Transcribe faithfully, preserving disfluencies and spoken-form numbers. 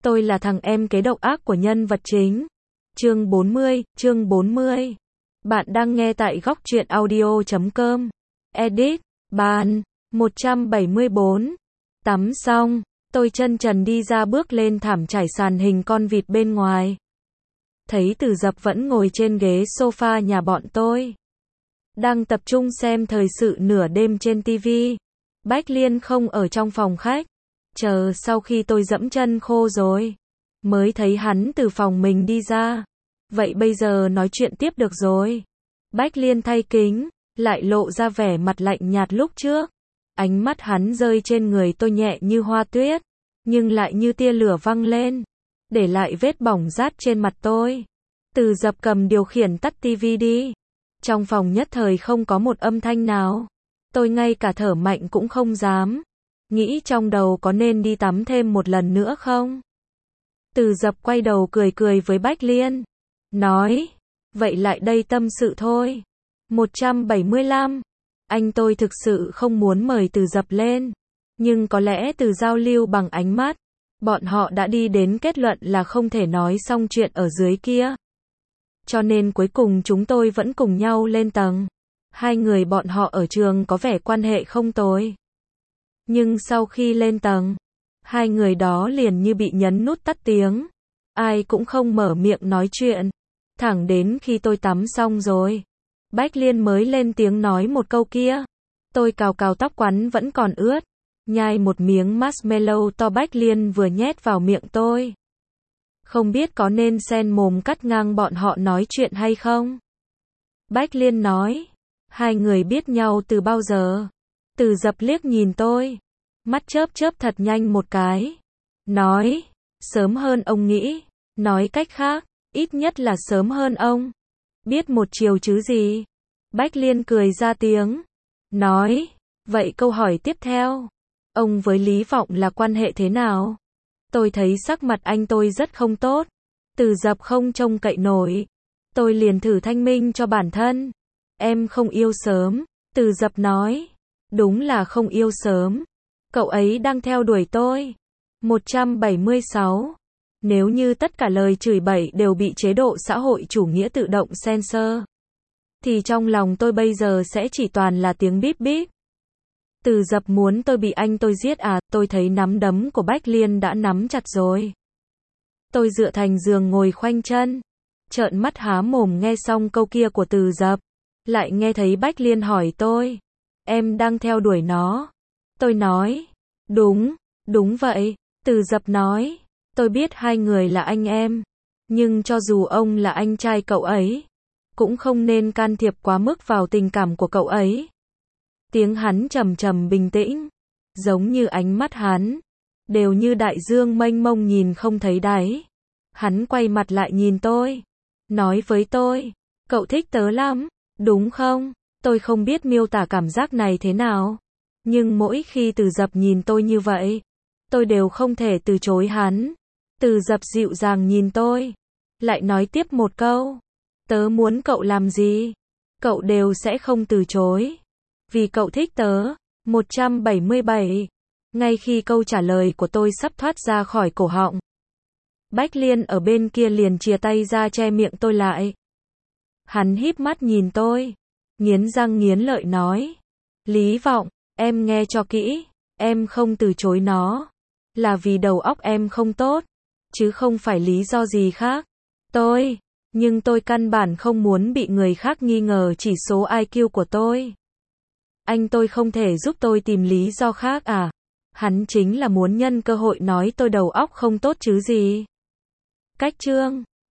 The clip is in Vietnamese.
Tôi là thằng em kế độc ác của nhân vật chính. Chương bốn mươi, chương bốn mươi. Bạn đang nghe tại góc truyện audio chấm com. Edit, bàn, một trăm bảy mươi bốn. Tắm xong, tôi chân trần đi ra bước lên thảm trải sàn hình con vịt bên ngoài. Thấy Từ Dập vẫn ngồi trên ghế sofa nhà bọn tôi. Đang tập trung xem thời sự nửa đêm trên tivi. Bách Liên không ở trong phòng khách. Chờ sau khi tôi dẫm chân khô rồi, mới thấy hắn từ phòng mình đi ra. Vậy bây giờ nói chuyện tiếp được rồi. Bách Liên thay kính, lại lộ ra vẻ mặt lạnh nhạt lúc trước. Ánh mắt hắn rơi trên người tôi nhẹ như hoa tuyết, nhưng lại như tia lửa văng lên, để lại vết bỏng rát trên mặt tôi. Từ Dập cầm điều khiển tắt tivi đi. Trong phòng nhất thời không có một âm thanh nào. Tôi ngay cả thở mạnh cũng không dám. Nghĩ trong đầu có nên đi tắm thêm một lần nữa không? Từ Dập quay đầu cười cười với Bách Liên. Nói, vậy lại đây tâm sự thôi. một trăm bảy mươi lăm. Anh tôi thực sự không muốn mời Từ Dập lên. Nhưng có lẽ từ giao lưu bằng ánh mắt, bọn họ đã đi đến kết luận là không thể nói xong chuyện ở dưới kia. Cho nên cuối cùng chúng tôi vẫn cùng nhau lên tầng. Hai người bọn họ ở trường có vẻ quan hệ không tồi. Nhưng sau khi lên tầng, hai người đó liền như bị nhấn nút tắt tiếng. Ai cũng không mở miệng nói chuyện. Thẳng đến khi tôi tắm xong rồi, Bách Liên mới lên tiếng nói một câu kia. Tôi cào cào tóc quắn vẫn còn ướt, nhai một miếng marshmallow to Bách Liên vừa nhét vào miệng tôi. Không biết có nên xen mồm cắt ngang bọn họ nói chuyện hay không? Bách Liên nói, hai người biết nhau từ bao giờ? Từ Dập liếc nhìn tôi, mắt chớp chớp thật nhanh một cái. Nói, sớm hơn ông nghĩ. Nói cách khác, ít nhất là sớm hơn ông. Biết một chiều chứ gì? Bách Liên cười ra tiếng. Nói, vậy câu hỏi tiếp theo. Ông với Lý Vọng là quan hệ thế nào? Tôi thấy sắc mặt anh tôi rất không tốt. Từ Dập không trông cậy nổi. Tôi liền thử thanh minh cho bản thân. Em không yêu sớm. Từ Dập nói. Đúng là không yêu sớm. Cậu ấy đang theo đuổi tôi. một trăm bảy mươi sáu. Nếu như tất cả lời chửi bậy đều bị chế độ xã hội chủ nghĩa tự động censor, thì trong lòng tôi bây giờ sẽ chỉ toàn là tiếng bíp bíp. Từ Dập muốn tôi bị anh tôi giết à? Tôi thấy nắm đấm của Bách Liên đã nắm chặt rồi. Tôi dựa thành giường ngồi khoanh chân, trợn mắt há mồm nghe xong câu kia của Từ Dập. Lại nghe thấy Bách Liên hỏi tôi, em đang theo đuổi nó. Tôi nói, đúng, đúng vậy. Từ Dập nói, tôi biết hai người là anh em, nhưng cho dù ông là anh trai cậu ấy, cũng không nên can thiệp quá mức vào tình cảm của cậu ấy. Tiếng hắn trầm trầm bình tĩnh, giống như ánh mắt hắn, đều như đại dương mênh mông nhìn không thấy đáy. Hắn quay mặt lại nhìn tôi, nói với tôi, cậu thích tớ lắm, đúng không? Tôi không biết miêu tả cảm giác này thế nào, nhưng mỗi khi Từ Dập nhìn tôi như vậy, tôi đều không thể từ chối hắn. Từ Dập dịu dàng nhìn tôi, lại nói tiếp một câu, tớ muốn cậu làm gì, cậu đều sẽ không từ chối, vì cậu thích tớ. một trăm bảy mươi bảy. Ngay khi câu trả lời của tôi sắp thoát ra khỏi cổ họng, Bách Liên ở bên kia liền chìa tay ra che miệng tôi lại. Hắn híp mắt nhìn tôi, nghiến răng nghiến lợi nói, Lý Vọng, em nghe cho kỹ, em không từ chối nó, là vì đầu óc em không tốt, chứ không phải lý do gì khác. Tôi, nhưng tôi căn bản không muốn bị người khác nghi ngờ chỉ số i kiu của tôi. Anh tôi không thể giúp tôi tìm lý do khác à? Hắn chính là muốn nhân cơ hội nói tôi đầu óc không tốt chứ gì. Cách chương